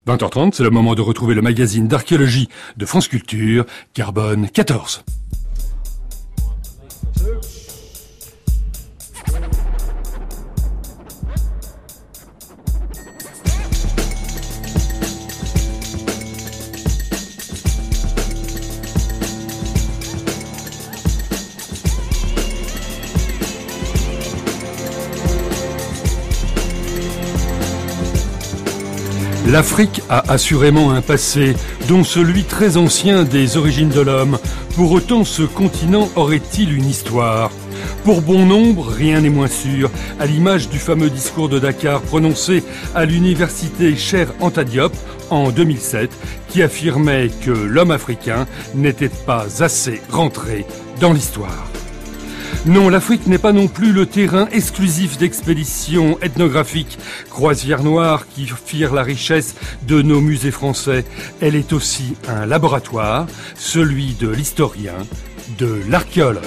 20h30, c'est le moment de retrouver le magazine d'archéologie de France Culture, Carbone 14. L'Afrique a assurément un passé, dont celui très ancien des origines de l'homme. Pour autant, ce continent aurait-il une histoire ? Pour bon nombre, rien n'est moins sûr, à l'image du fameux discours de Dakar prononcé à l'université Cheikh Anta Diop en 2007, qui affirmait que l'homme africain n'était pas assez rentré dans l'histoire. Non, l'Afrique n'est pas non plus le terrain exclusif d'expéditions ethnographiques, croisières noires qui firent la richesse de nos musées français. Elle est aussi un laboratoire, celui de l'historien, de l'archéologue.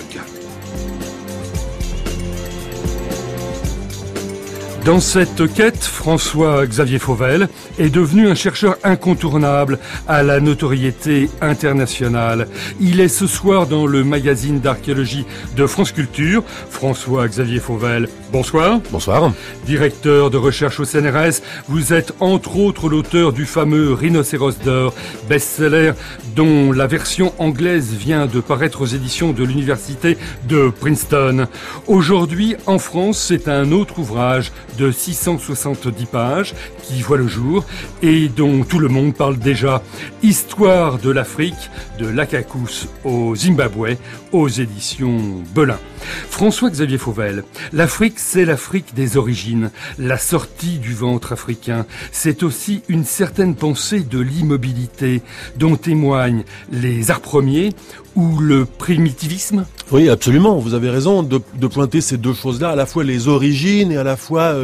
Dans cette quête, François-Xavier Fauvel est devenu un chercheur incontournable à la notoriété internationale. Il est ce soir dans le magazine d'archéologie de France Culture. François-Xavier Fauvel, bonsoir. Bonsoir. Directeur de recherche au CNRS, vous êtes entre autres l'auteur du fameux Rhinocéros d'or, best-seller dont la version anglaise vient de paraître aux éditions de l'université de Princeton. Aujourd'hui, en France, c'est un autre ouvrage de 670 pages qui voit le jour et dont tout le monde parle déjà. Histoire de l'Afrique, de l'Akakous au Zimbabwe, aux éditions Belin. François-Xavier Fauvel, l'Afrique, c'est l'Afrique des origines, la sortie du ventre africain. C'est aussi une certaine pensée de l'immobilité dont témoignent les arts premiers ou le primitivisme. Oui, absolument. Vous avez raison de pointer ces deux choses-là, à la fois les origines et à la fois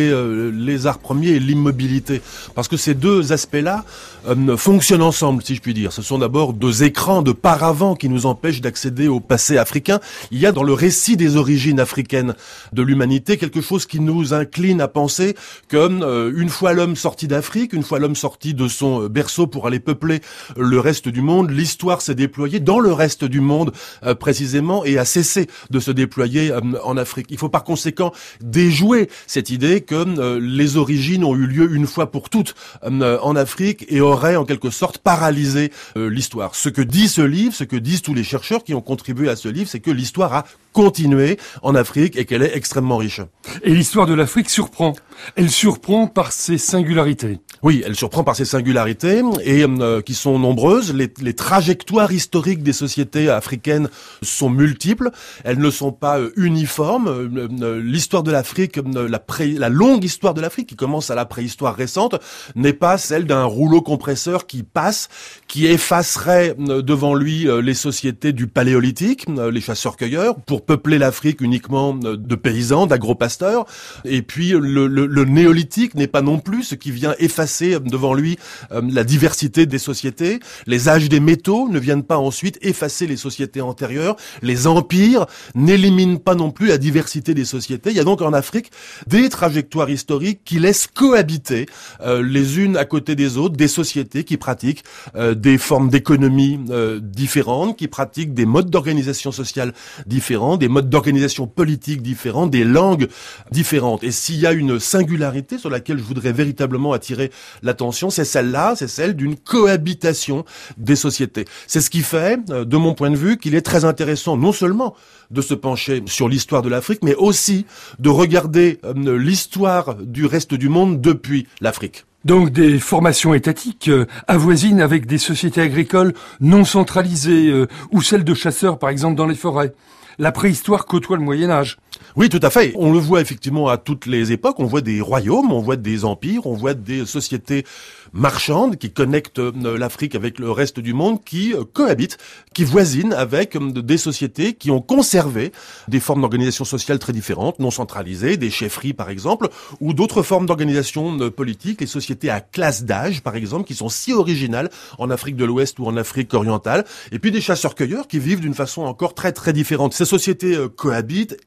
les arts premiers et l'immobilité. Parce que ces deux aspects-là fonctionnent ensemble, si je puis dire. Ce sont d'abord deux écrans de paravent qui nous empêchent d'accéder au passé africain. Il y a dans le récit des origines africaines de l'humanité quelque chose qui nous incline à penser que une fois l'homme sorti d'Afrique, une fois l'homme sorti de son berceau pour aller peupler le reste du monde, l'histoire s'est déployée dans le reste du monde précisément et a cessé de se déployer en Afrique. Il faut par conséquent déjouer cette idée que les origines ont eu lieu une fois pour toutes en Afrique et auraient en quelque sorte paralysé l'histoire. Ce que dit ce livre, ce que disent tous les chercheurs qui ont contribué à ce livre, c'est que l'histoire a continué en Afrique et qu'elle est extrêmement riche. Et l'histoire de l'Afrique surprend. Elle surprend par ses singularités. Oui, elle surprend par ses singularités et qui sont nombreuses. Les trajectoires historiques des sociétés africaines sont multiples. Elles ne sont pas uniformes. L'histoire de l'Afrique, la longue histoire de l'Afrique qui commence à la préhistoire récente, n'est pas celle d'un rouleau compresseur qui passe, qui effacerait devant lui les sociétés du Paléolithique, les chasseurs-cueilleurs, pour peupler l'Afrique uniquement de paysans, d'agro-pasteurs. Et puis le néolithique n'est pas non plus ce qui vient effacer devant lui la diversité des sociétés. Les âges des métaux ne viennent pas ensuite effacer les sociétés antérieures. Les empires n'éliminent pas non plus la diversité des sociétés. Il y a donc en Afrique des trajectoires historiques qui laissent cohabiter les unes à côté des autres des sociétés qui pratiquent des formes d'économie différentes, qui pratiquent des modes d'organisation sociale différents, des modes d'organisation politique différents, des langues différentes. Et s'il y a une singularité sur laquelle je voudrais véritablement attirer l'attention, c'est celle-là, c'est celle d'une cohabitation des sociétés. C'est ce qui fait, de mon point de vue, qu'il est très intéressant non seulement de se pencher sur l'histoire de l'Afrique, mais aussi de regarder l'histoire du reste du monde depuis l'Afrique. Donc des formations étatiques avoisinent avec des sociétés agricoles non centralisées ou celles de chasseurs par exemple dans les forêts. La préhistoire côtoie le Moyen-Âge. Oui, tout à fait. On le voit effectivement à toutes les époques. On voit des royaumes, on voit des empires, on voit des sociétés marchandes qui connectent l'Afrique avec le reste du monde, qui cohabitent, qui voisinent avec des sociétés qui ont conservé des formes d'organisation sociale très différentes, non centralisées, des chefferies par exemple, ou d'autres formes d'organisation politique, les sociétés à classe d'âge par exemple, qui sont si originales en Afrique de l'Ouest ou en Afrique orientale, et puis des chasseurs-cueilleurs qui vivent d'une façon encore très très différente. Ces sociétés cohabitent, échangent,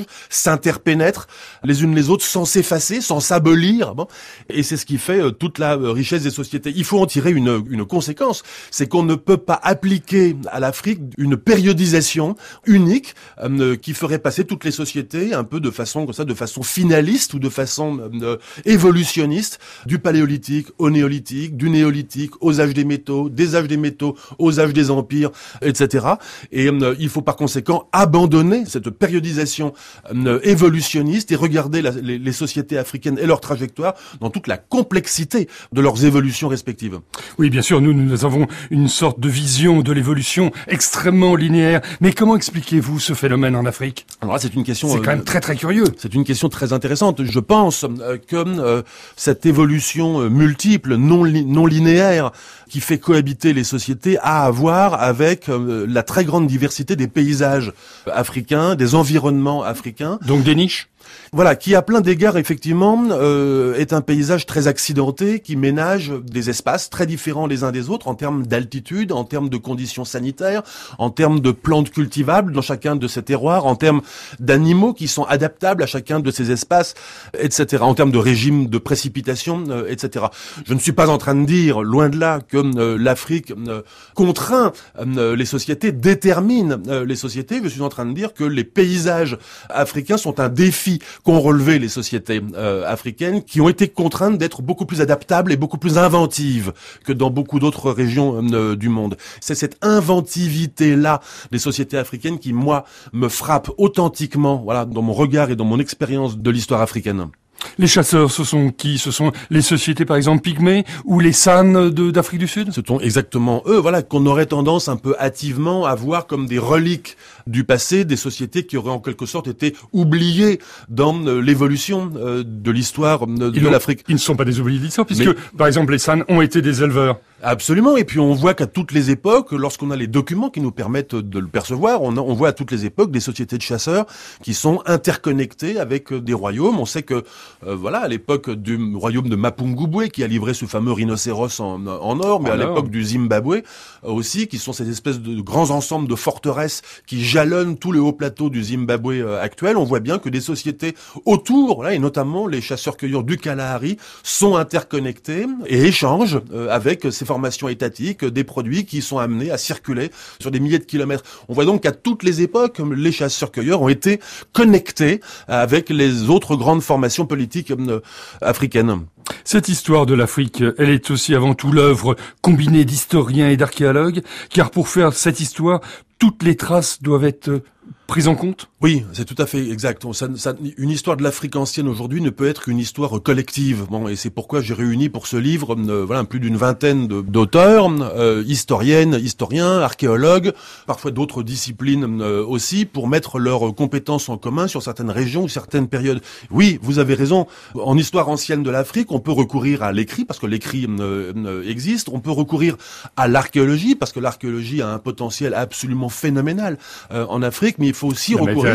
s'échangent, s'interpénètrent les unes les autres sans s'effacer, sans s'abolir. Bon. Et c'est ce qui fait toute la richesse des sociétés. Il faut en tirer une conséquence, c'est qu'on ne peut pas appliquer à l'Afrique une périodisation unique qui ferait passer toutes les sociétés un peu de façon comme ça, de façon finaliste ou de façon évolutionniste, du paléolithique au néolithique, du néolithique aux âges des métaux, des âges des métaux aux âges des empires, etc. Et il faut par conséquent abandonner cette périodisation évolutionniste et regarder les sociétés africaines et leur trajectoire dans toute la complexité de leurs évolutions respectives. Oui, bien sûr, nous avons une sorte de vision de l'évolution extrêmement linéaire. Mais comment expliquez-vous ce phénomène en Afrique? Alors là, c'est une question... C'est quand même très très curieux. C'est une question très intéressante. Je pense que cette évolution multiple, non linéaire, qui fait cohabiter les sociétés, a à voir avec la très grande diversité des paysages africains, des environnements africains. Donc des niches? Voilà, qui à plein d'égards, effectivement, est un paysage très accidenté, qui ménage des espaces très différents les uns des autres en termes d'altitude, en termes de conditions sanitaires, en termes de plantes cultivables dans chacun de ces terroirs, en termes d'animaux qui sont adaptables à chacun de ces espaces, etc., en termes de régime de précipitation, etc. Je ne suis pas en train de dire, loin de là, que l'Afrique contraint les sociétés, détermine les sociétés. Je suis en train de dire que les paysages africains sont un défi qu'ont relevé les sociétés africaines, qui ont été contraintes d'être beaucoup plus adaptables et beaucoup plus inventives que dans beaucoup d'autres régions du monde. C'est cette inventivité-là des sociétés africaines qui, moi, me frappe authentiquement, voilà, dans mon regard et dans mon expérience de l'histoire africaine. Les chasseurs, ce sont qui? Ce sont les sociétés, par exemple, pygmées ou les San d'Afrique du Sud? Ce sont exactement eux, voilà, qu'on aurait tendance un peu hâtivement à voir comme des reliques du passé, des sociétés qui auraient en quelque sorte été oubliées dans l'évolution de l'histoire de l'Afrique. Ils ne sont pas des oubliés de l'histoire, puisque, par exemple, les San ont été des éleveurs. Absolument, et puis on voit qu'à toutes les époques, lorsqu'on a les documents qui nous permettent de le percevoir, on voit à toutes les époques des sociétés de chasseurs qui sont interconnectées avec des royaumes. On sait que, voilà, à l'époque du royaume de Mapungubwe, qui a livré ce fameux rhinocéros en or, mais à l'époque du Zimbabwe aussi, qui sont ces espèces de grands ensembles de forteresses qui jalonnent tout le haut plateau du Zimbabwe actuel, on voit bien que des sociétés autour, là, et notamment les chasseurs-cueilleurs du Kalahari, sont interconnectés et échangent avec ces formations étatiques, des produits qui sont amenés à circuler sur des milliers de kilomètres. On voit donc qu'à toutes les époques, les chasseurs-cueilleurs ont été connectés avec les autres grandes formations politiques africaines. Cette histoire de l'Afrique, elle est aussi avant tout l'œuvre combinée d'historiens et d'archéologues, car pour faire cette histoire, toutes les traces doivent être prises en compte? Oui, c'est tout à fait exact. Une histoire de l'Afrique ancienne aujourd'hui ne peut être qu'une histoire collective. Bon, et c'est pourquoi j'ai réuni pour ce livre, voilà, plus d'une vingtaine d'auteurs, historiennes, historiens, archéologues, parfois d'autres disciplines aussi, pour mettre leurs compétences en commun sur certaines régions ou certaines périodes. Oui, vous avez raison. En histoire ancienne de l'Afrique, on peut recourir à l'écrit parce que l'écrit existe. On peut recourir à l'archéologie parce que l'archéologie a un potentiel absolument phénoménal en Afrique, mais il faut aussi recourir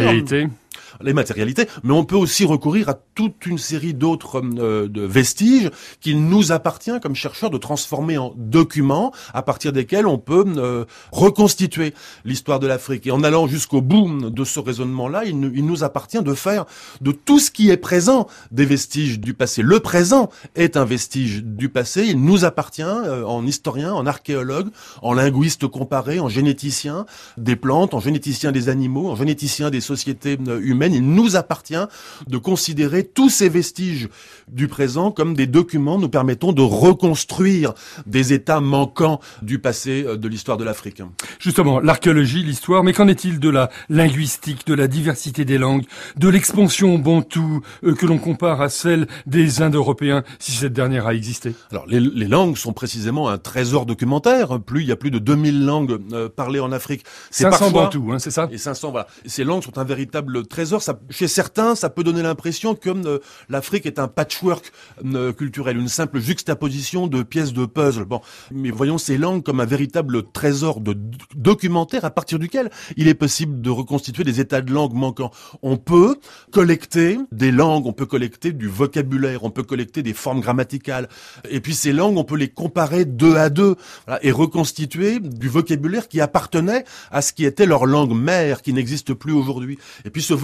les matérialités, mais on peut aussi recourir à toute une série d'autres de vestiges qu'il nous appartient comme chercheurs de transformer en documents à partir desquels on peut reconstituer l'histoire de l'Afrique. Et en allant jusqu'au bout de ce raisonnement-là, il nous appartient de faire de tout ce qui est présent des vestiges du passé. Le présent est un vestige du passé. Il nous appartient en historien, en archéologue, en linguiste comparé, en généticien des plantes, en généticien des animaux, en généticien des sociétés humaines. Il nous appartient de considérer tous ces vestiges du présent comme des documents nous permettant de reconstruire des états manquants du passé de l'histoire de l'Afrique. Justement, l'archéologie, l'histoire, mais qu'en est-il de la linguistique, de la diversité des langues, de l'expansion bantoue que l'on compare à celle des Indo-Européens, si cette dernière a existé? Alors, les langues sont précisément un trésor documentaire. Il y a plus de 2000 langues parlées en Afrique. C'est 500 bantous, c'est ça? Et 500, voilà. Ces langues sont un véritable trésor. Chez certains, ça peut donner l'impression que l'Afrique est un patchwork culturel, une simple juxtaposition de pièces de puzzle. Bon, mais voyons ces langues comme un véritable trésor de documentaire à partir duquel il est possible de reconstituer des états de langue manquants. On peut collecter des langues, on peut collecter du vocabulaire, on peut collecter des formes grammaticales. Et puis ces langues, on peut les comparer deux à deux, voilà, et reconstituer du vocabulaire qui appartenait à ce qui était leur langue mère, qui n'existe plus aujourd'hui. Et puis ce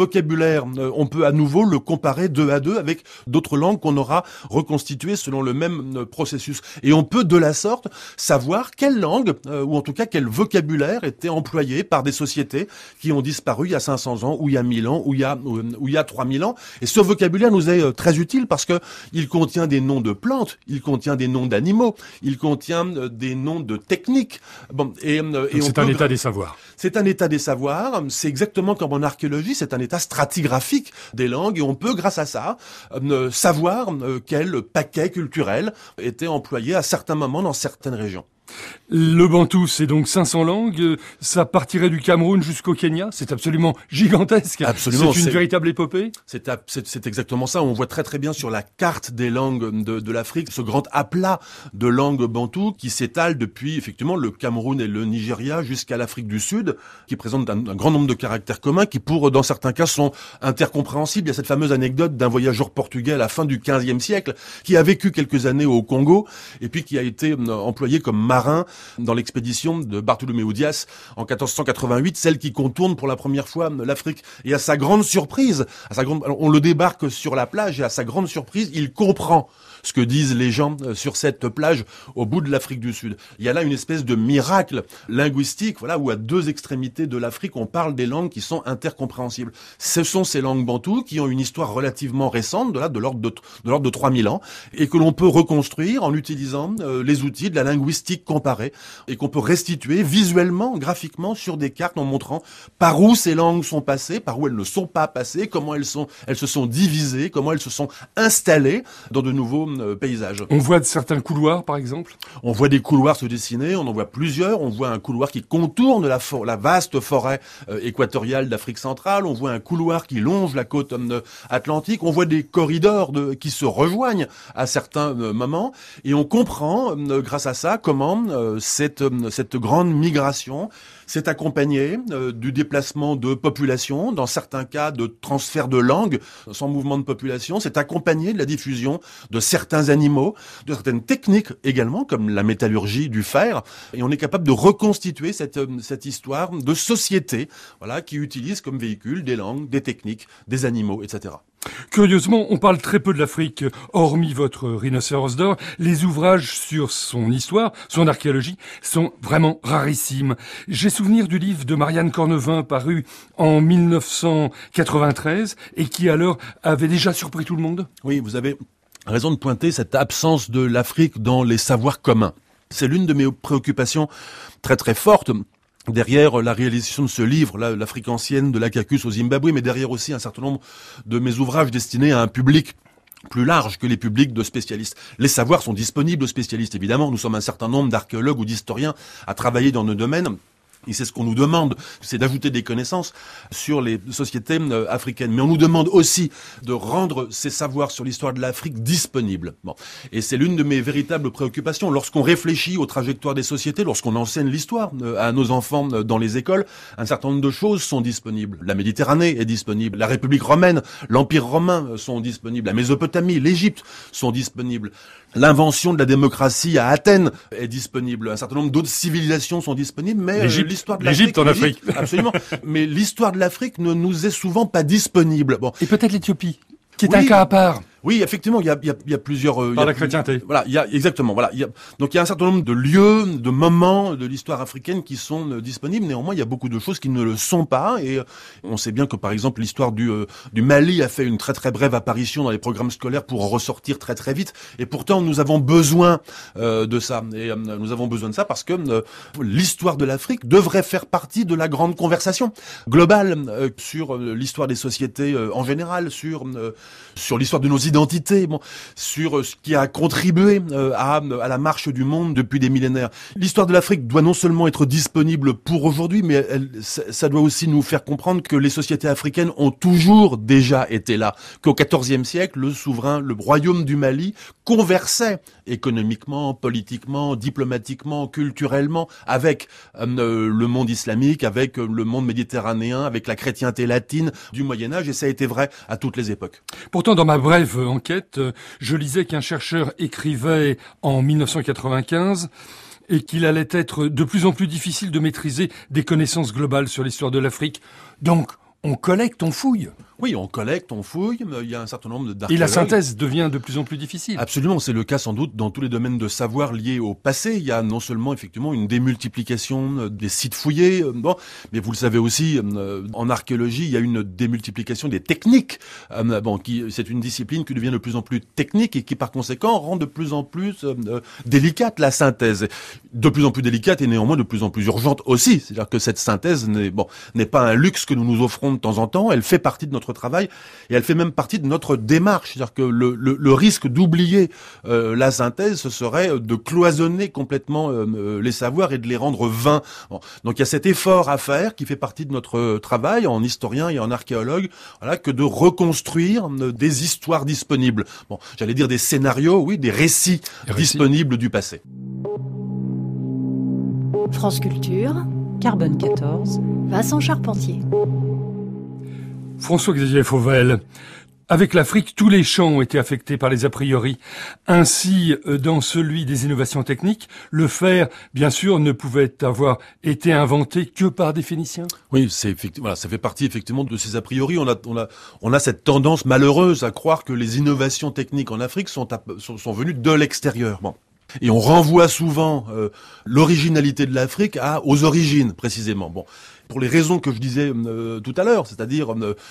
vocabulaire, on peut à nouveau le comparer 2 à 2 avec d'autres langues qu'on aura reconstituées selon le même processus. Et on peut de la sorte savoir quelle langue, ou en tout cas quel vocabulaire était employé par des sociétés qui ont disparu il y a 500 ans, ou il y a 1000 ans, ou il y a 3000 ans. Et ce vocabulaire nous est très utile parce que il contient des noms de plantes, il contient des noms d'animaux, il contient des noms de techniques. Bon, et c'est un état des savoirs. C'est un état des savoirs. C'est exactement comme en archéologie, c'est un état stratigraphique des langues et on peut, grâce à ça, savoir quel paquet culturel était employé à certains moments dans certaines régions. Le bantou, c'est donc 500 langues. Ça partirait du Cameroun jusqu'au Kenya. C'est absolument gigantesque. Absolument. C'est une véritable épopée. C'est exactement ça. On voit très très bien sur la carte des langues de l'Afrique ce grand aplat de langues bantou qui s'étale depuis effectivement le Cameroun et le Nigeria jusqu'à l'Afrique du Sud, qui présente un grand nombre de caractères communs qui, dans certains cas, sont intercompréhensibles. Il y a cette fameuse anecdote d'un voyageur portugais à la fin du XVe siècle qui a vécu quelques années au Congo et puis qui a été employé comme marin dans l'expédition de Bartholoméo Dias en 1488, celle qui contourne pour la première fois l'Afrique. Et à sa grande surprise, on le débarque sur la plage et à sa grande surprise, il comprend ce que disent les gens sur cette plage au bout de l'Afrique du Sud. Il y a là une espèce de miracle linguistique, voilà, où à 2 extrémités de l'Afrique, on parle des langues qui sont intercompréhensibles. Ce sont ces langues bantoues qui ont une histoire relativement récente, de l'ordre de 3000 ans, et que l'on peut reconstruire en utilisant les outils de la linguistique comparée, et qu'on peut restituer visuellement, graphiquement, sur des cartes en montrant par où ces langues sont passées, par où elles ne sont pas passées, comment elles se sont divisées, comment elles se sont installées dans de nouveaux paysages. On voit certains couloirs, par exemple. On voit des couloirs se dessiner, on en voit plusieurs. On voit un couloir qui contourne la vaste forêt équatoriale d'Afrique centrale. On voit un couloir qui longe la côte atlantique. On voit des corridors qui se rejoignent à certains moments. Et on comprend, grâce à ça, comment cette grande migration s'est accompagnée du déplacement de population, dans certains cas de transfert de langue sans mouvement de population. C'est accompagné de la diffusion de certains animaux, de certaines techniques également, comme la métallurgie du fer. Et on est capable de reconstituer cette histoire de société, voilà, qui utilise comme véhicule des langues, des techniques, des animaux, etc. Curieusement, on parle très peu de l'Afrique, hormis votre Rhinocéros d'or. Les ouvrages sur son histoire, son archéologie, sont vraiment rarissimes. J'ai souvenir du livre de Marianne Cornevin paru en 1993 et qui alors avait déjà surpris tout le monde. Oui, vous avez raison de pointer cette absence de l'Afrique dans les savoirs communs. C'est l'une de mes préoccupations très très fortes. Derrière la réalisation de ce livre, l'Afrique ancienne de l'Acacus au Zimbabwe, mais derrière aussi un certain nombre de mes ouvrages destinés à un public plus large que les publics de spécialistes. Les savoirs sont disponibles aux spécialistes, évidemment. Nous sommes un certain nombre d'archéologues ou d'historiens à travailler dans nos domaines. Et c'est ce qu'on nous demande, c'est d'ajouter des connaissances sur les sociétés africaines. Mais on nous demande aussi de rendre ces savoirs sur l'histoire de l'Afrique disponibles. Bon. Et c'est l'une de mes véritables préoccupations. Lorsqu'on réfléchit aux trajectoires des sociétés, lorsqu'on enseigne l'histoire à nos enfants dans les écoles, un certain nombre de choses sont disponibles. La Méditerranée est disponible, la République romaine, l'Empire romain sont disponibles, la Mésopotamie, l'Égypte sont disponibles. L'invention de la démocratie à Athènes est disponible. Un certain nombre d'autres civilisations sont disponibles, mais l'histoire de l'Afrique... L'Égypte en Afrique. Absolument. Mais l'histoire de l'Afrique ne nous est souvent pas disponible. Bon. Et peut-être l'Éthiopie, qui est un cas à part. Oui, effectivement, il y a plusieurs... Par la chrétienté. Voilà, exactement. Voilà, donc il y a un certain nombre de lieux, de moments de l'histoire africaine qui sont disponibles. Néanmoins, il y a beaucoup de choses qui ne le sont pas. Et on sait bien que, par exemple, l'histoire du Mali a fait une très très brève apparition dans les programmes scolaires pour en ressortir très très vite. Et pourtant, nous avons besoin de ça. Et nous avons besoin de ça parce que l'histoire de l'Afrique devrait faire partie de la grande conversation globale sur l'histoire des sociétés en général, sur l'histoire de nos identité, sur ce qui a contribué à la marche du monde depuis des millénaires. L'histoire de l'Afrique doit non seulement être disponible pour aujourd'hui, mais ça doit aussi nous faire comprendre que les sociétés africaines ont toujours déjà été là, qu'au XIVe siècle, le royaume du Mali conversait économiquement, politiquement, diplomatiquement, culturellement avec le monde islamique, avec le monde méditerranéen, avec la chrétienté latine du Moyen-Âge, et ça a été vrai à toutes les époques. Pourtant, dans ma brève enquête, je lisais qu'un chercheur écrivait en 1995 et qu'il allait être de plus en plus difficile de maîtriser des connaissances globales sur l'histoire de l'Afrique. Donc, On collecte, on fouille. Oui, on collecte, on fouille, il y a un certain nombre d'archéologues. Et la synthèse devient de plus en plus difficile. Absolument, c'est le cas sans doute dans tous les domaines de savoir liés au passé. Il y a non seulement effectivement une démultiplication des sites fouillés, mais vous le savez aussi, en archéologie, il y a une démultiplication des techniques. C'est une discipline qui devient de plus en plus technique et qui par conséquent rend de plus en plus délicate la synthèse. De plus en plus délicate et néanmoins de plus en plus urgente aussi. C'est-à-dire que cette synthèse n'est pas un luxe que nous nous offrons de temps en temps. Elle fait partie de notre travail et elle fait même partie de notre démarche. C'est-à-dire que le risque d'oublier la synthèse, ce serait de cloisonner complètement les savoirs et de les rendre vains. Donc il y a cet effort à faire qui fait partie de notre travail en historien et en archéologue, que de reconstruire des histoires disponibles. J'allais dire des scénarios, oui, des récits disponibles du passé. France Culture, Carbone 14, Vincent Charpentier. François-Xavier Fauvel. Avec l'Afrique, tous les champs ont été affectés par les a priori. Ainsi, dans celui des innovations techniques, le fer, bien sûr, ne pouvait avoir été inventé que par des Phéniciens. Oui, ça fait partie effectivement de ces a priori. On a cette tendance malheureuse à croire que les innovations techniques en Afrique sont venues de l'extérieur. Et on renvoie souvent l'originalité de l'Afrique aux origines, précisément. Pour les raisons que je disais tout à l'heure, c'est-à-dire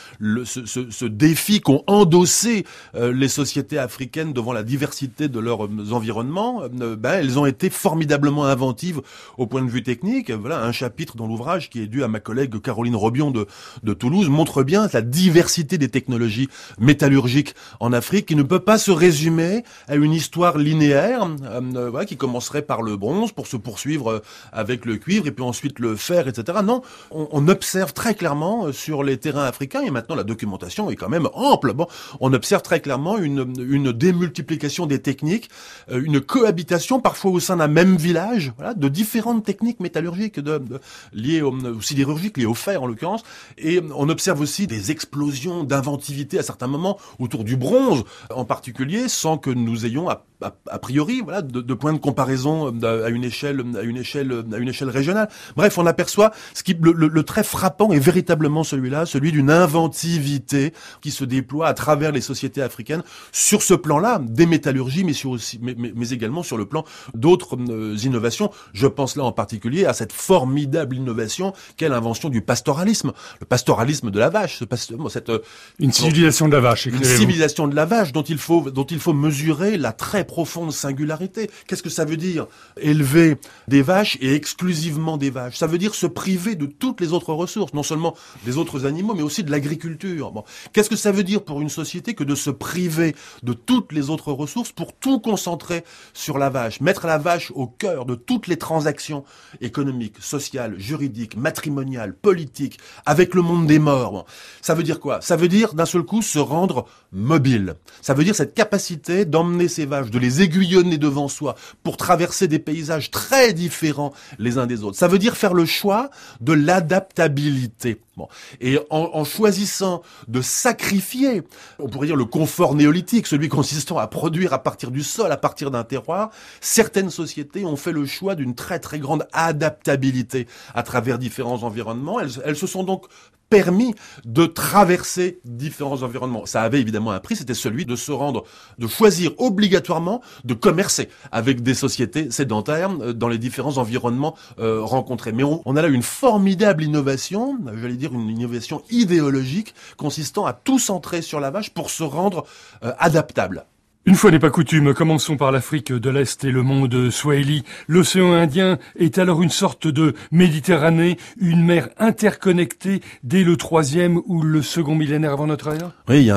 ce défi qu'ont endossé les sociétés africaines devant la diversité de leurs environnements, elles ont été formidablement inventives au point de vue technique. Voilà, un chapitre dans l'ouvrage qui est dû à ma collègue Caroline Robion de Toulouse montre bien la diversité des technologies métallurgiques en Afrique qui ne peut pas se résumer à une histoire linéaire qui commencerait par le bronze pour se poursuivre avec le cuivre et puis ensuite le fer, etc. Non, on observe très clairement sur les terrains africains, et maintenant la documentation est quand même ample, on observe très clairement une démultiplication des techniques, une cohabitation parfois au sein d'un même village, de différentes techniques métallurgiques liées ou sidérurgiques, liées au fer en l'occurrence, et on observe aussi des explosions d'inventivité à certains moments autour du bronze en particulier, sans que nous ayons a priori, de points de comparaison à une échelle régionale. Bref, on aperçoit le trait frappant est véritablement celui d'une inventivité qui se déploie à travers les sociétés africaines sur ce plan-là des métallurgies, mais également sur le plan d'autres innovations. Je pense là en particulier à cette formidable innovation qu'est l'invention du pastoralisme, le pastoralisme de la vache, une civilisation de la vache. Une civilisation de la vache dont il faut mesurer la très profonde singularité. Qu'est-ce que ça veut dire élever des vaches et exclusivement des vaches? Ça veut dire se priver de toutes les autres ressources, non seulement des autres animaux, mais aussi de l'agriculture. Qu'est-ce que ça veut dire pour une société que de se priver de toutes les autres ressources pour tout concentrer sur la vache, mettre la vache au cœur de toutes les transactions économiques, sociales, juridiques, matrimoniales, politiques, avec le monde des morts? Ça veut dire quoi? Ça veut dire d'un seul coup se rendre mobile. Ça veut dire cette capacité d'emmener ces vaches, de les aiguillonner devant soi pour traverser des paysages très différents les uns des autres. Ça veut dire faire le choix de l'adaptabilité. Et en choisissant de sacrifier, on pourrait dire le confort néolithique, celui consistant à produire à partir du sol, à partir d'un terroir, certaines sociétés ont fait le choix d'une très très grande adaptabilité à travers différents environnements. Elles se sont donc permis de traverser différents environnements. Ça avait évidemment un prix, c'était celui de choisir obligatoirement de commercer avec des sociétés sédentaires dans les différents environnements rencontrés. Mais on a là une formidable innovation, j'allais dire une innovation idéologique, consistant à tout centrer sur la vache pour se rendre adaptable. Une fois n'est pas coutume, commençons par l'Afrique de l'Est et le monde Swahili. L'océan Indien est alors une sorte de Méditerranée, une mer interconnectée dès le 3e ou le 2e millénaire avant notre ère. Oui, il y a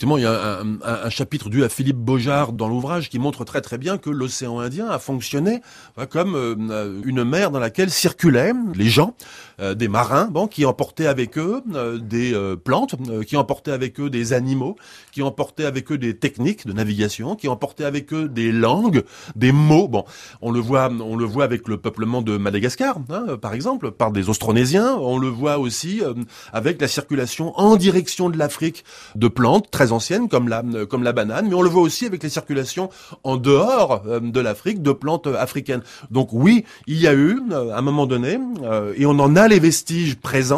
un chapitre dû à Philippe Beaujard dans l'ouvrage qui montre très très bien que l'océan Indien a fonctionné comme une mer dans laquelle circulaient les gens, des marins, qui emportaient avec eux des plantes, qui emportaient avec eux des animaux, qui emportaient avec eux des techniques de navigation, qui emportaient avec eux des langues, des mots. On le voit avec le peuplement de Madagascar, par exemple, par des Austronésiens. On le voit aussi avec la circulation en direction de l'Afrique de plantes très anciennes comme la banane, mais on le voit aussi avec les circulations en dehors de l'Afrique de plantes africaines. Donc oui, il y a eu, à un moment donné, et on en a les vestiges présents,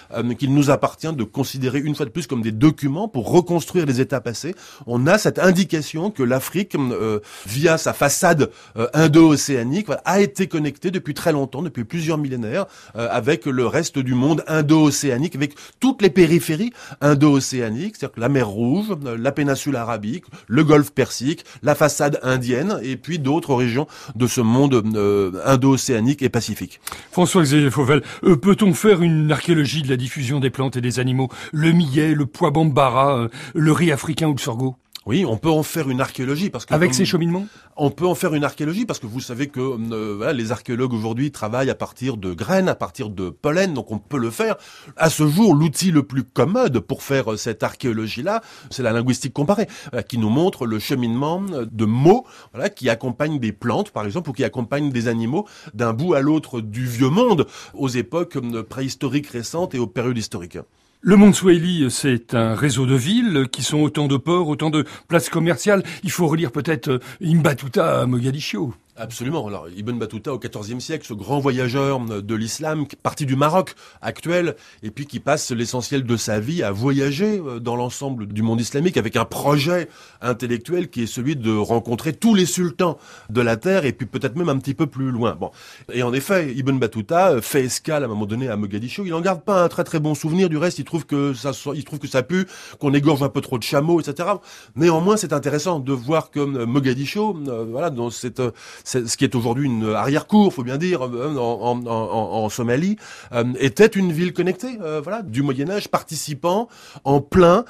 qu'il nous appartient de considérer une fois de plus comme des documents pour reconstruire les états passés. On a cette indication que l'Afrique, via sa façade indo-océanique, a été connectée depuis très longtemps, depuis plusieurs millénaires, avec le reste du monde indo-océanique, avec toutes les périphéries indo-océaniques, c'est-à-dire que la mer Rouge, la péninsule arabique, le golfe Persique, la façade indienne, et puis d'autres régions de ce monde indo-océanique et pacifique. François-Xavier Fauvel, peut-on faire une archéologie de la diffusion des plantes et des animaux? Le millet, le pois bambara, le riz africain ou le sorgho? Oui, on peut en faire une archéologie parce que avec ces cheminements, on peut en faire une archéologie parce que vous savez que les archéologues aujourd'hui travaillent à partir de graines, à partir de pollen, donc on peut le faire. À ce jour, l'outil le plus commode pour faire cette archéologie-là, c'est la linguistique comparée, qui nous montre le cheminement de mots, qui accompagnent des plantes, par exemple, ou qui accompagnent des animaux d'un bout à l'autre du vieux monde, aux époques préhistoriques récentes et aux périodes historiques. Le monde Swahili, c'est un réseau de villes qui sont autant de ports, autant de places commerciales. Il faut relire peut-être Mbatuta à Mogadiscio. Absolument. Alors, Ibn Battuta au XIVe siècle, ce grand voyageur de l'islam, parti du Maroc actuel, et puis qui passe l'essentiel de sa vie à voyager dans l'ensemble du monde islamique avec un projet intellectuel qui est celui de rencontrer tous les sultans de la terre et puis peut-être même un petit peu plus loin. Bon. Et en effet, Ibn Battuta fait escale à un moment donné à Mogadiscio. Il en garde pas un très très bon souvenir. Du reste, il trouve que ça pue, qu'on égorge un peu trop de chameaux, etc. Néanmoins, c'est intéressant de voir que Mogadiscio, dans ce qui est aujourd'hui une arrière-cour, faut bien dire, en Somalie, était une ville connectée, du Moyen-Âge, participant en plein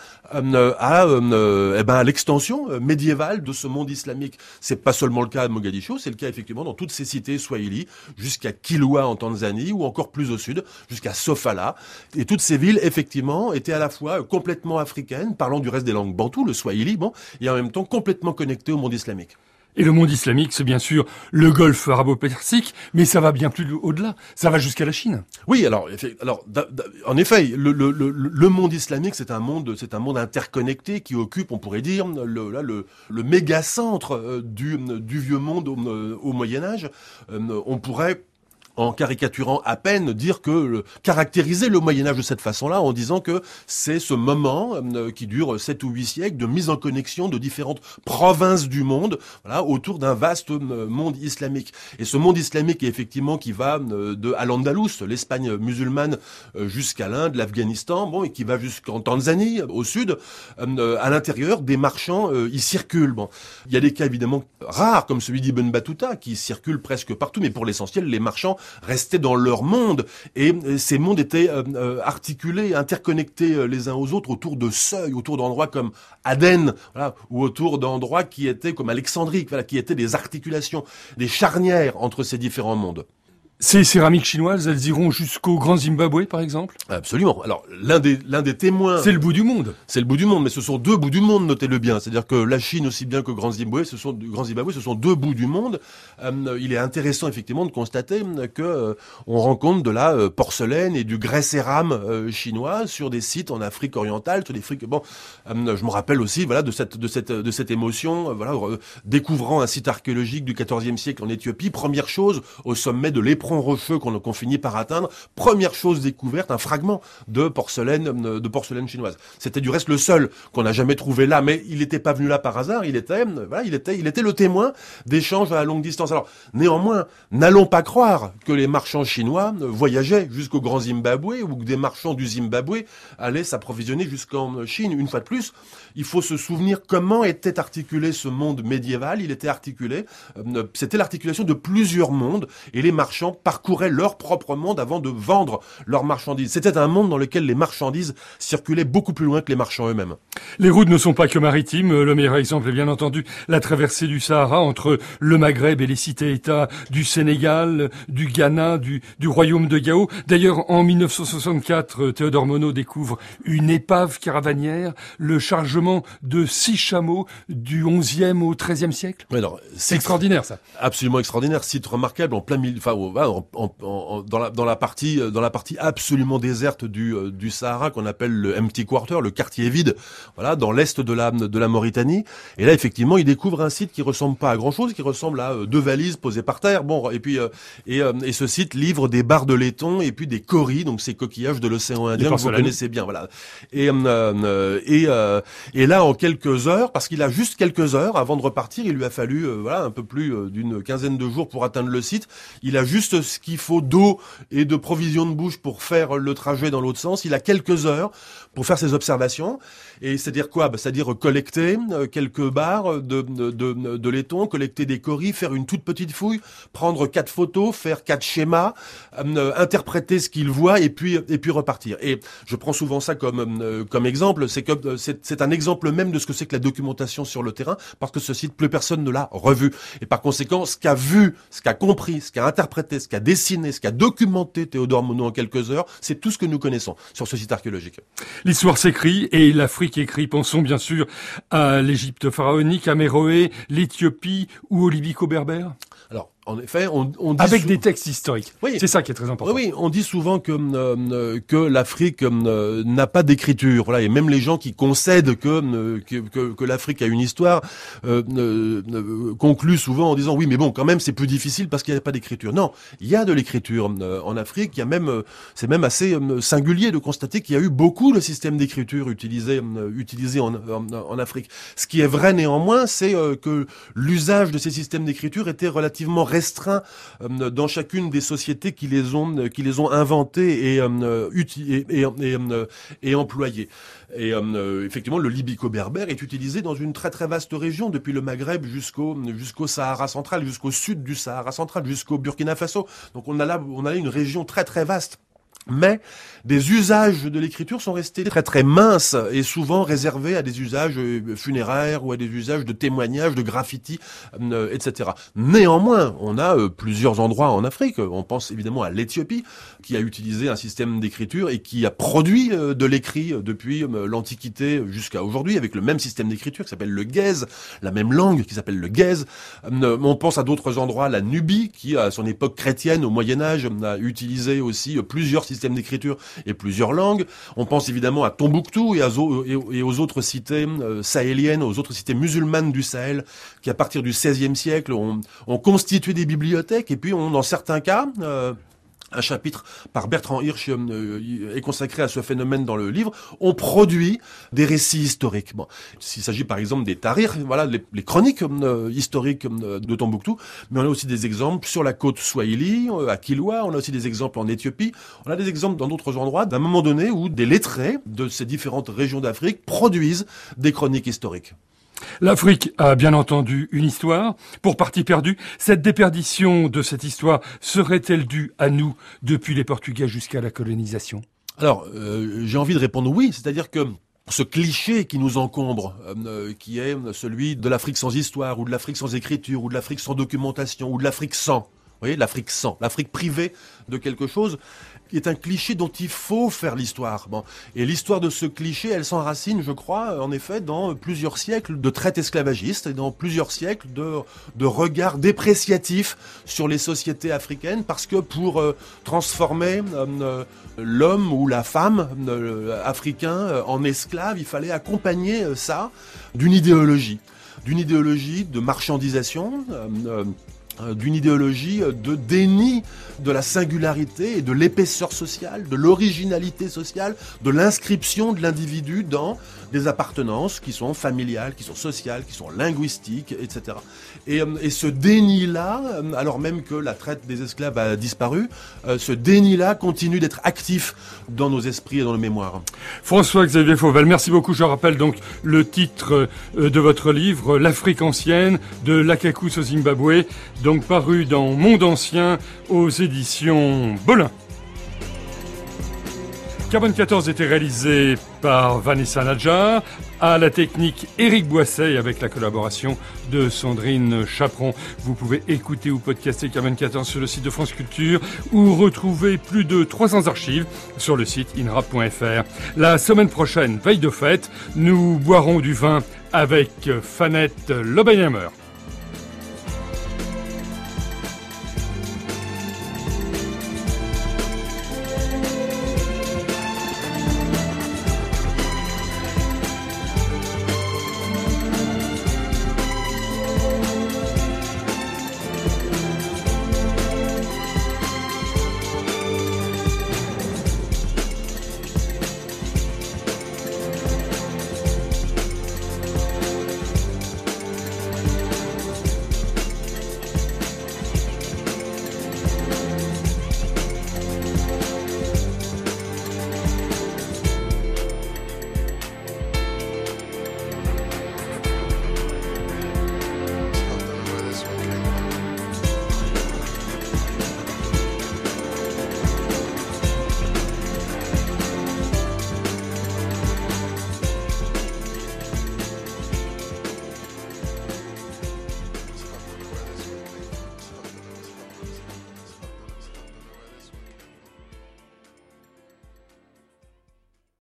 à l'extension médiévale de ce monde islamique. C'est pas seulement le cas à Mogadiscio, c'est le cas effectivement dans toutes ces cités swahili, jusqu'à Kilwa en Tanzanie, ou encore plus au sud, jusqu'à Sofala. Et toutes ces villes, effectivement, étaient à la fois complètement africaines, parlant du reste des langues bantoues, le swahili, et en même temps complètement connectées au monde islamique. Et le monde islamique, c'est bien sûr le golfe arabo-persique, mais ça va bien plus au-delà. Ça va jusqu'à la Chine. Oui, en effet, le monde islamique, c'est un monde interconnecté qui occupe, on pourrait dire, le méga-centre du vieux monde au Moyen-Âge. On pourrait, en caricaturant à peine, caractériser le Moyen-Âge de cette façon-là, en disant que c'est ce moment qui dure 7 ou 8 siècles de mise en connexion de différentes provinces du monde, autour d'un vaste monde islamique. Et ce monde islamique, effectivement, qui va de Al-Andalus, l'Espagne musulmane, jusqu'à l'Inde, l'Afghanistan, et qui va jusqu'en Tanzanie, au sud, à l'intérieur, des marchands y circulent. Il y a des cas évidemment rares, comme celui d'Ibn Battuta, qui circulent presque partout, mais pour l'essentiel, les marchands restaient dans leur monde, et ces mondes étaient articulés, interconnectés les uns aux autres autour de seuils, autour d'endroits comme Aden, ou autour d'endroits qui étaient comme Alexandrie, qui étaient des articulations, des charnières entre ces différents mondes. Ces céramiques chinoises, elles iront jusqu'au Grand Zimbabwe, par exemple? Absolument. Alors, l'un des témoins... C'est le bout du monde. C'est le bout du monde, mais ce sont deux bouts du monde, notez-le bien. C'est-à-dire que la Chine, aussi bien que le Grand Zimbabwe, ce sont deux bouts du monde. Il est intéressant, effectivement, de constater que on rencontre de la porcelaine et du grès-cérame chinois sur des sites en Afrique orientale, sur des frics. Je me rappelle aussi, de cette émotion, découvrant un site archéologique du XIVe siècle en Éthiopie. Première chose, au sommet de l'éperon rocheux qu'on finit par atteindre, première chose découverte, un fragment de porcelaine chinoise. C'était du reste le seul qu'on n'a jamais trouvé là, mais il n'était pas venu là par hasard, il était le témoin d'échanges à longue distance. Alors, néanmoins, n'allons pas croire que les marchands chinois voyageaient jusqu'au Grand Zimbabwe, ou que des marchands du Zimbabwe allaient s'approvisionner jusqu'en Chine. Une fois de plus, il faut se souvenir comment était articulé ce monde médiéval. Il était articulé, c'était l'articulation de plusieurs mondes, et les marchands parcouraient leur propre monde avant de vendre leurs marchandises. C'était un monde dans lequel les marchandises circulaient beaucoup plus loin que les marchands eux-mêmes. Les routes ne sont pas que maritimes. Le meilleur exemple est bien entendu la traversée du Sahara entre le Maghreb et les cités-États du Sénégal, du Ghana, du royaume de Gao. D'ailleurs, en 1964, Théodore Monod découvre une épave caravanière, le chargement de 6 chameaux du 11e au 13e siècle. Alors, c'est extraordinaire, ça. Absolument extraordinaire. Site remarquable en plein milieu, dans la partie absolument déserte du Sahara qu'on appelle le Empty Quarter, le quartier vide, voilà, dans l'est de la Mauritanie. Et là, effectivement, il découvre un site qui ressemble pas à grand chose, qui ressemble à 2 valises posées par terre. Bon, et puis et ce site livre des barres de laiton et puis des coris, donc ces coquillages de l'océan Indien que vous connaissez bien, voilà. Et là, en quelques heures, parce qu'il a juste quelques heures avant de repartir, il lui a fallu un peu plus d'une quinzaine de jours pour atteindre le site. Il a juste ce qu'il faut d'eau et de provisions de bouche pour faire le trajet dans l'autre sens. Il a quelques heures pour faire ses observations. Et c'est-à-dire quoi? C'est-à-dire collecter quelques barres de laiton, collecter des coris, faire une toute petite fouille, prendre 4 photos, faire 4 schémas, interpréter ce qu'il voit et puis repartir. Et je prends souvent ça comme exemple. C'est un exemple même de ce que c'est que la documentation sur le terrain, parce que ce site, plus personne ne l'a revu. Et par conséquent, ce qu'a vu, ce qu'a compris, ce qu'a interprété, ce qu'a dessiné, ce qu'a documenté Théodore Monod en quelques heures, c'est tout ce que nous connaissons sur ce site archéologique. L'histoire s'écrit et l'Afrique écrit. Pensons bien sûr à l'Égypte pharaonique, à Méroé, l'Éthiopie ou au Libyco-Berbère. Alors, en effet, on dit avec des textes historiques. Oui. C'est ça qui est très important. Oui, on dit souvent que l'Afrique n'a pas d'écriture. Voilà, et même les gens qui concèdent que l'Afrique a une histoire concluent souvent en disant oui, mais bon, quand même, c'est plus difficile parce qu'il n'y a pas d'écriture. Non, il y a de l'écriture en Afrique. Il y a même, c'est même assez singulier de constater qu'il y a eu beaucoup de systèmes d'écriture utilisés en Afrique. Ce qui est vrai néanmoins, c'est que l'usage de ces systèmes d'écriture était relativement restreint dans chacune des sociétés qui les ont inventés et employés. Et effectivement, le libyco-berbère est utilisé dans une très très vaste région, depuis le Maghreb jusqu'au Sahara central, jusqu'au sud du Sahara central, jusqu'au Burkina Faso. Donc on a là une région très très vaste. Mais des usages de l'écriture sont restés très très minces et souvent réservés à des usages funéraires ou à des usages de témoignages, de graffitis, etc. Néanmoins, on a plusieurs endroits en Afrique. On pense évidemment à l'Éthiopie, qui a utilisé un système d'écriture et qui a produit de l'écrit depuis l'Antiquité jusqu'à aujourd'hui, avec le même système d'écriture qui s'appelle le Ge'ez, la même langue qui s'appelle le Ge'ez. On pense à d'autres endroits, la Nubie, qui à son époque chrétienne, au Moyen-Âge, a utilisé aussi plusieurs systèmes d'écriture et plusieurs langues. On pense évidemment à Tombouctou et aux autres cités sahéliennes, aux autres cités musulmanes du Sahel, qui à partir du XVIe siècle ont constitué des bibliothèques et puis ont, dans certains cas, un chapitre par Bertrand Hirsch est consacré à ce phénomène dans le livre. On produit des récits historiques. Bon, s'il s'agit par exemple des tarirs, voilà les chroniques historiques de Tombouctou, mais on a aussi des exemples sur la côte Swahili, à Kilwa, on a aussi des exemples en Éthiopie, on a des exemples dans d'autres endroits, d'un moment donné où des lettrés de ces différentes régions d'Afrique produisent des chroniques historiques. L'Afrique a bien entendu une histoire, pour partie perdue. Cette déperdition de cette histoire serait-elle due à nous depuis les Portugais jusqu'à la colonisation? Alors, j'ai envie de répondre oui, c'est-à-dire que ce cliché qui nous encombre, qui est celui de l'Afrique sans histoire, ou de l'Afrique sans écriture, ou de l'Afrique sans documentation, ou de l'Afrique sans, vous voyez, l'Afrique sans, l'Afrique privée de quelque chose, qui est un cliché dont il faut faire l'histoire. Bon. Et l'histoire de ce cliché, elle s'enracine, je crois, en effet, dans plusieurs siècles de traite esclavagiste et dans plusieurs siècles de regards dépréciatifs sur les sociétés africaines, parce que pour transformer l'homme ou la femme africain en esclave, il fallait accompagner ça d'une idéologie de marchandisation, d'une idéologie de déni de la singularité et de l'épaisseur sociale, de l'originalité sociale, de l'inscription de l'individu dans des appartenances qui sont familiales, qui sont sociales, qui sont linguistiques, etc. Et ce déni-là, alors même que la traite des esclaves a disparu, ce déni-là continue d'être actif dans nos esprits et dans nos mémoires. François-Xavier Fauvel, merci beaucoup. Je rappelle donc le titre de votre livre, L'Afrique ancienne, de l'Akakus au Zimbabwe, donc paru dans Monde Ancien aux éditions Belin. Carbone 14 était réalisé par Vanessa Nadjar, à la technique Éric Boisset avec la collaboration de Sandrine Chaperon. Vous pouvez écouter ou podcaster Carbone 14 sur le site de France Culture ou retrouver plus de 300 archives sur le site inrap.fr. La semaine prochaine, veille de fête, nous boirons du vin avec Fanette Lobenheimer.